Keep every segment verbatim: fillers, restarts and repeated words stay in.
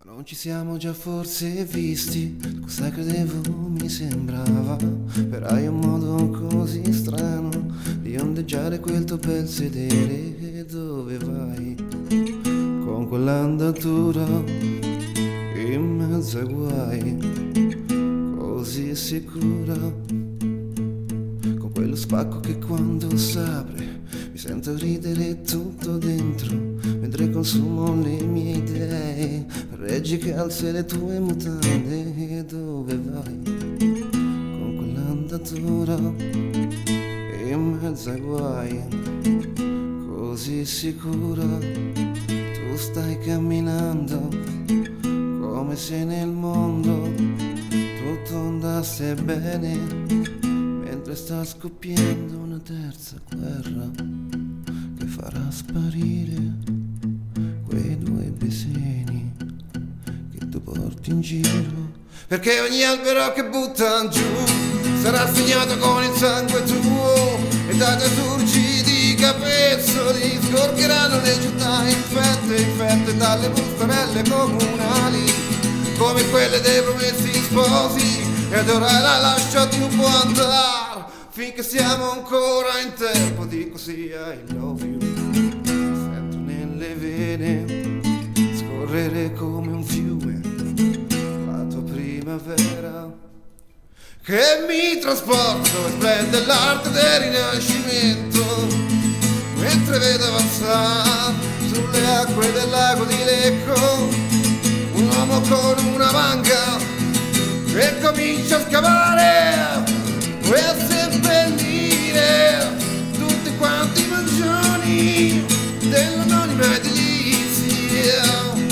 Non ci siamo già forse visti, cosa credevo mi sembrava, però hai un modo così strano di ondeggiare quel tuo bel sedere. Dove vai? Con quell'andatura in mezzo ai guai, così sicura, con quello spacco che quando s'apre mi sento ridere tutto dentro, mentre consumo le mie idee, reggi calze le tue mutande. Dove vai? Con quell'andatura in mezzo ai guai, così sicura, tu stai camminando come se nel mondo tutto andasse bene, mentre sta scoppiando una terza guerra che farà sparire quei due beseni che tu porti in giro, perché ogni albero che buttan giù sarà segnato con il sangue tuo, e dai tuoi surgi di capezzoli sgorgeranno le città infette, infette dalle bustarelle comunali, come quelle dei promessi sposi. Ed ora la lasciati un po' andare, finché siamo ancora in tempo di così I love you. Sento nelle vene scorrere come un fiume la tua primavera, che mi trasporto e splende l'arte del rinascimento, mentre vedo avanzare sulle acque del lago di Lecco un uomo con una manga e comincia a scavare e a seppellire tutti quanti i mangioni dell'anonima edilizia,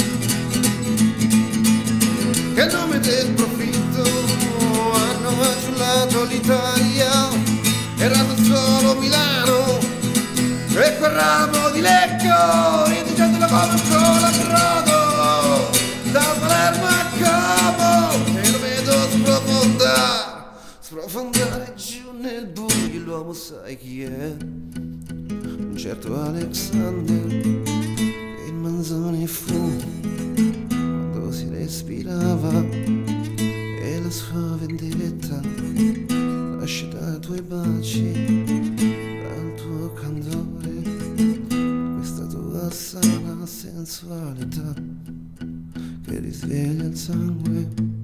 che a nome del profitto hanno macellato l'Italia, erano solo Milano e quel ramo di Lecco, indigentelo come un colabrodo da Palermo a Como, e lo vedo sprofondare, sprofondare giù nel buio. L'uomo sai chi è? Un certo Alexander, che il Manzoni fu quando si respirava, e la sua vendetta nasce dai tuoi baci, dal tuo candore, questa tua sana sensualità che risveglia il sangue